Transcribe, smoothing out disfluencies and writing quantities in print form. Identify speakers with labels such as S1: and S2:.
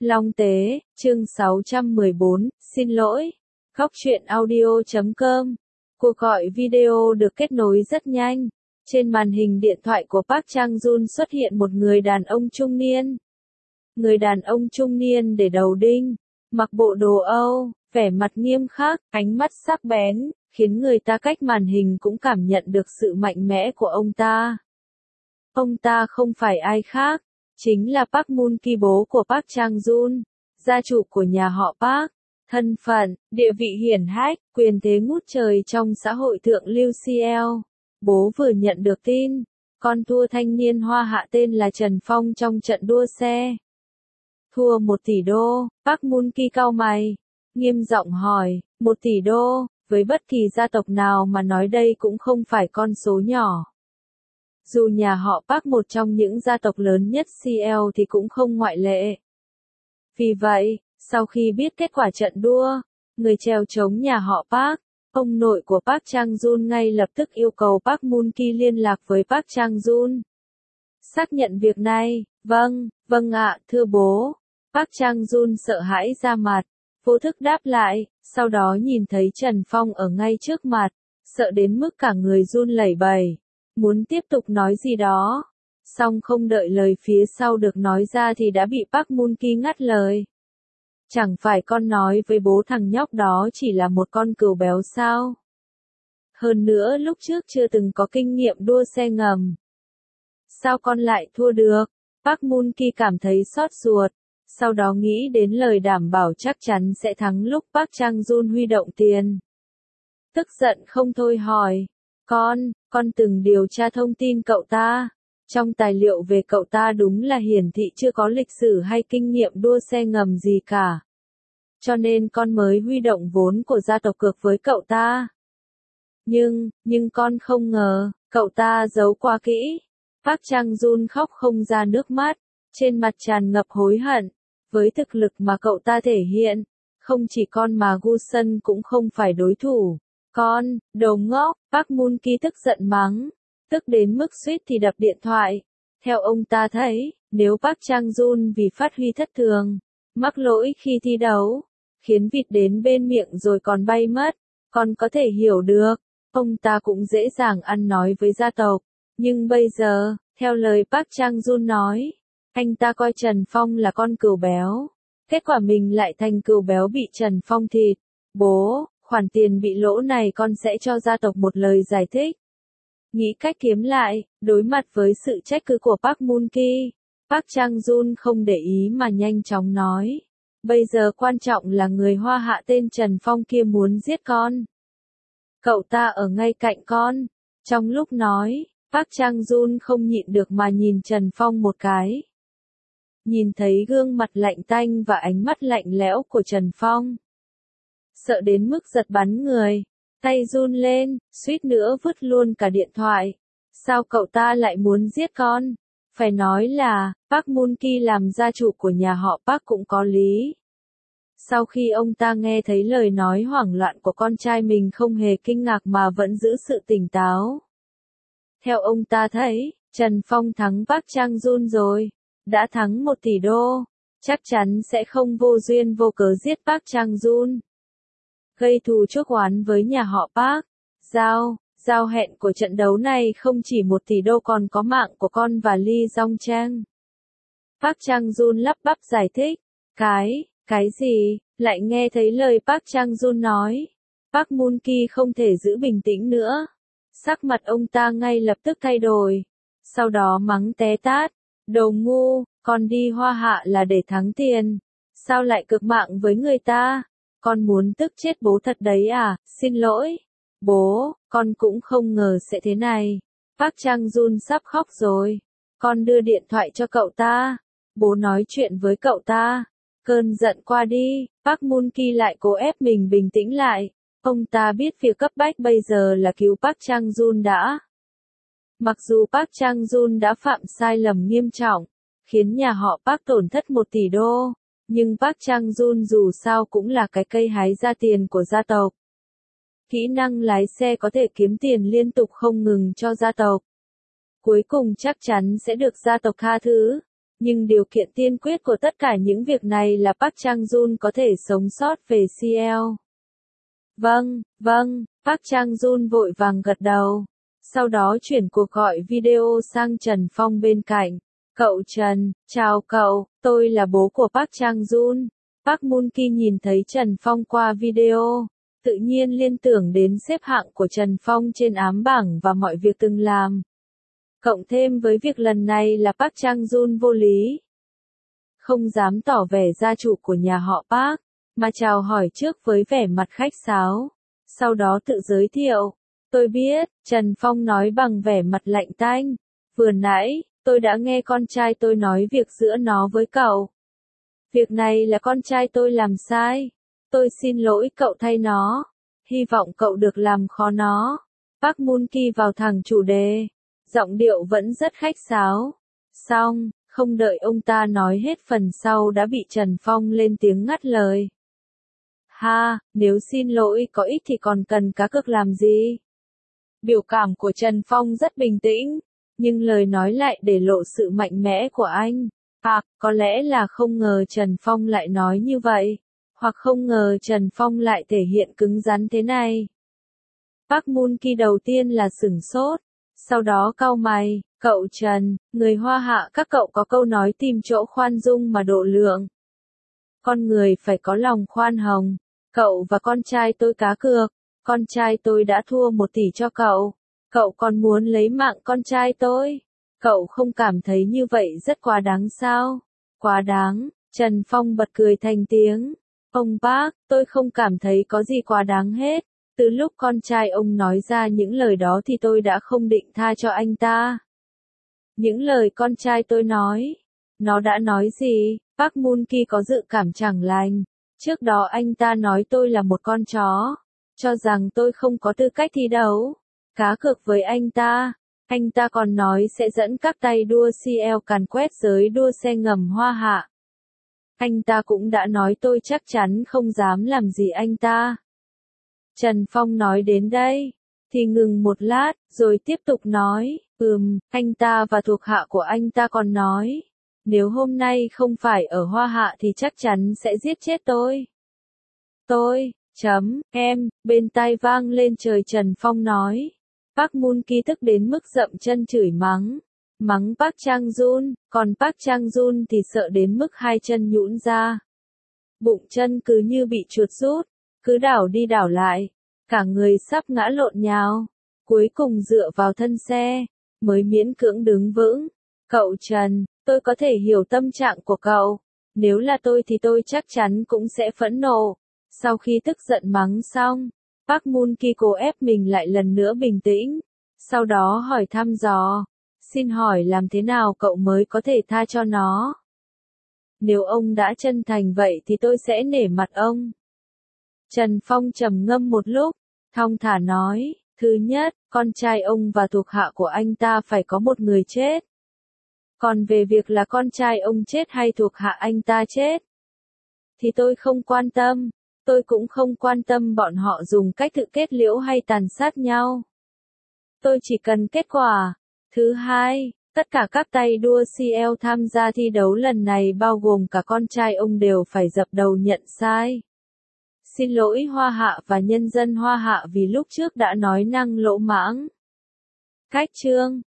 S1: Long Tế, chương 614, xin lỗi. Góc truyện audio.com. Cuộc gọi video được kết nối rất nhanh. Trên màn hình điện thoại của Park Chang-jun xuất hiện một người đàn ông trung niên. Người đàn ông trung niên để đầu đinh, mặc bộ đồ Âu, vẻ mặt nghiêm khắc, ánh mắt sắc bén, khiến người ta cách màn hình cũng cảm nhận được sự mạnh mẽ của ông ta. Ông ta không phải ai khác, chính là Park Moon-ki, bố của Park Chang-jun, gia chủ của nhà họ Park. Thân phận, địa vị hiển hách, quyền thế ngút trời trong xã hội thượng lưu CL. Bố vừa nhận được tin, con thua thanh niên Hoa Hạ tên là Trần Phong trong trận đua xe. Thua 1 tỷ đô, Park Moon-ki cau mày, nghiêm giọng hỏi, 1 tỷ đô, với bất kỳ gia tộc nào mà nói đây cũng không phải con số nhỏ. Dù nhà họ Park một trong những gia tộc lớn nhất CL thì cũng không ngoại lệ. Vì vậy, sau khi biết kết quả trận đua, người chèo chống nhà họ Park, ông nội của Park Chang-jun ngay lập tức yêu cầu Park Moon-ki liên lạc với Park Chang-jun. Xác nhận việc này, vâng ạ, thưa bố. Park Chang-jun sợ hãi ra mặt, vô thức đáp lại, sau đó nhìn thấy Trần Phong ở ngay trước mặt, sợ đến mức cả người run lẩy bẩy, muốn tiếp tục nói gì đó. Song không đợi lời phía sau được nói ra thì đã bị Park Moon-ki ngắt lời. Chẳng phải con nói với bố thằng nhóc đó chỉ là một con cừu béo sao? Hơn nữa lúc trước chưa từng có kinh nghiệm đua xe ngầm. Sao con lại thua được? Park Moon-ki cảm thấy xót ruột, sau đó nghĩ đến lời đảm bảo chắc chắn sẽ thắng lúc Park Chang-jun huy động tiền. Tức giận không thôi hỏi, con từng điều tra thông tin cậu ta. Trong tài liệu về cậu ta đúng là hiển thị chưa có lịch sử hay kinh nghiệm đua xe ngầm gì cả. Cho nên con mới huy động vốn của gia tộc cược với cậu ta. Nhưng con không ngờ, cậu ta giấu quá kỹ. Park Chang-jun khóc không ra nước mắt, trên mặt tràn ngập hối hận. Với thực lực mà cậu ta thể hiện, không chỉ con mà Gu Sân cũng không phải đối thủ. Con, đồ ngốc, Park Moon-ki tức giận mắng. Tức đến mức suýt thì đập điện thoại. Theo ông ta thấy, nếu Park Chang-jun vì phát huy thất thường, mắc lỗi khi thi đấu, khiến vịt đến bên miệng rồi còn bay mất, còn có thể hiểu được, ông ta cũng dễ dàng ăn nói với gia tộc. Nhưng bây giờ, theo lời Park Chang-jun nói, anh ta coi Trần Phong là con cừu béo. Kết quả mình lại thành cừu béo bị Trần Phong thịt. Bố, khoản tiền bị lỗ này con sẽ cho gia tộc một lời giải thích. Nghĩ cách kiếm lại, đối mặt với sự trách cứ của Park Moon-ki, Park Chang-jun không để ý mà nhanh chóng nói. Bây giờ quan trọng là người Hoa Hạ tên Trần Phong kia muốn giết con. Cậu ta ở ngay cạnh con. Trong lúc nói, Park Chang-jun không nhịn được mà nhìn Trần Phong một cái. Nhìn thấy gương mặt lạnh tanh và ánh mắt lạnh lẽo của Trần Phong. Sợ đến mức giật bắn người. Tay run lên, suýt nữa vứt luôn cả điện thoại. Sao cậu ta lại muốn giết con? Phải nói là, Park Moon-ki làm gia chủ của nhà họ Park cũng có lý. Sau khi ông ta nghe thấy lời nói hoảng loạn của con trai mình không hề kinh ngạc mà vẫn giữ sự tỉnh táo. Theo ông ta thấy, Trần Phong thắng Park Chang-jun rồi. Đã thắng 1 tỷ đô. Chắc chắn sẽ không vô duyên vô cớ giết Park Chang-jun. Gây thù chuốc oán với nhà họ Park. Giao hẹn của trận đấu này không chỉ 1 tỷ đô còn có mạng của con và Lee Jong Chang. Park Chang-jun lắp bắp giải thích. Cái gì? Lại nghe thấy lời Park Chang-jun nói. Park Moon-ki không thể giữ bình tĩnh nữa. Sắc mặt ông ta ngay lập tức thay đổi. Sau đó mắng té tát. Đồ ngu, con đi Hoa Hạ là để thắng tiền. Sao lại cược mạng với người ta? Con muốn tức chết bố thật đấy à? Xin lỗi. Bố, con cũng không ngờ sẽ thế này. Park Chang-jun sắp khóc rồi. Con đưa điện thoại cho cậu ta. Bố nói chuyện với cậu ta. Cơn giận qua đi, Park Moon-ki lại cố ép mình bình tĩnh lại. Ông ta biết việc cấp bách bây giờ là cứu Park Chang-jun đã. Mặc dù Park Chang-jun đã phạm sai lầm nghiêm trọng, khiến nhà họ Park tổn thất 1 tỷ đô. Nhưng Park Chang-jun dù sao cũng là cái cây hái ra tiền của gia tộc. Kỹ năng lái xe có thể kiếm tiền liên tục không ngừng cho gia tộc. Cuối cùng chắc chắn sẽ được gia tộc tha thứ. Nhưng điều kiện tiên quyết của tất cả những việc này là Park Chang-joon có thể sống sót về CL. Vâng, Park Chang-joon vội vàng gật đầu. Sau đó chuyển cuộc gọi video sang Trần Phong bên cạnh. Cậu Trần, chào cậu, tôi là bố của Park Chang-joon. Park Moon-ki nhìn thấy Trần Phong qua video, tự nhiên liên tưởng đến xếp hạng của Trần Phong trên ám bảng và mọi việc từng làm. Cộng thêm với việc lần này là Park Chang-joon vô lý. Không dám tỏ vẻ gia chủ của nhà họ Park, mà chào hỏi trước với vẻ mặt khách sáo. Sau đó tự giới thiệu. Tôi biết, Trần Phong nói bằng vẻ mặt lạnh tanh. Vừa nãy, tôi đã nghe con trai tôi nói việc giữa nó với cậu. Việc này là con trai tôi làm sai. Tôi xin lỗi cậu thay nó. Hy vọng cậu được làm khó nó. Park Moon-ki vào thẳng chủ đề. Giọng điệu vẫn rất khách sáo. Xong, không đợi ông ta nói hết phần sau đã bị Trần Phong lên tiếng ngắt lời. Ha, nếu xin lỗi có ích thì còn cần cá cược làm gì? Biểu cảm của Trần Phong rất bình tĩnh, nhưng lời nói lại để lộ sự mạnh mẽ của anh. Có lẽ là không ngờ Trần Phong lại nói như vậy, hoặc không ngờ Trần Phong lại thể hiện cứng rắn thế này. Park Moon-ki đầu tiên là sửng sốt, sau đó cau mày, cậu Trần, người Hoa Hạ các cậu có câu nói tìm chỗ khoan dung mà độ lượng. Con người phải có lòng khoan hồng, cậu và con trai tôi cá cược, con trai tôi đã thua 1 tỷ cho cậu, cậu còn muốn lấy mạng con trai tôi. Cậu không cảm thấy như vậy rất quá đáng sao? Quá đáng, Trần Phong bật cười thành tiếng. Ông Park, tôi không cảm thấy có gì quá đáng hết. Từ lúc con trai ông nói ra những lời đó thì tôi đã không định tha cho anh ta. Những lời con trai tôi nói. Nó đã nói gì? Park Moon-ki có dự cảm chẳng lành. Trước đó anh ta nói tôi là một con chó. Cho rằng tôi không có tư cách thi đấu. Cá cược với anh ta. Anh ta còn nói sẽ dẫn các tay đua CL càn quét giới đua xe ngầm Hoa Hạ. Anh ta cũng đã nói tôi chắc chắn không dám làm gì anh ta. Trần Phong nói đến đây, thì ngừng một lát, rồi tiếp tục nói, anh ta và thuộc hạ của anh ta còn nói, nếu hôm nay không phải ở Hoa Hạ thì chắc chắn sẽ giết chết tôi. Bên tai vang lên trời Trần Phong nói. Park Moon-ki tức đến mức dậm chân chửi mắng Park Chang-joon, còn Park Chang-joon thì sợ đến mức 2 chân nhũn ra. Bụng chân cứ như bị chuột rút, cứ đảo đi đảo lại, cả người sắp ngã lộn nhào, cuối cùng dựa vào thân xe, mới miễn cưỡng đứng vững. Cậu Trần, tôi có thể hiểu tâm trạng của cậu, nếu là tôi thì tôi chắc chắn cũng sẽ phẫn nộ. Sau khi tức giận mắng xong, Park Moon-ki cố ép mình lại lần nữa bình tĩnh, sau đó hỏi thăm dò, xin hỏi làm thế nào cậu mới có thể tha cho nó? Nếu ông đã chân thành vậy thì tôi sẽ nể mặt ông. Trần Phong trầm ngâm một lúc, thong thả nói, thứ nhất, con trai ông và thuộc hạ của anh ta phải có một người chết. Còn về việc là con trai ông chết hay thuộc hạ anh ta chết, thì tôi không quan tâm. Tôi cũng không quan tâm bọn họ dùng cách tự kết liễu hay tàn sát nhau. Tôi chỉ cần kết quả. Thứ hai, tất cả các tay đua CL tham gia thi đấu lần này bao gồm cả con trai ông đều phải dập đầu nhận sai. Xin lỗi Hoa Hạ và nhân dân Hoa Hạ vì lúc trước đã nói năng lỗ mãng. Cách chương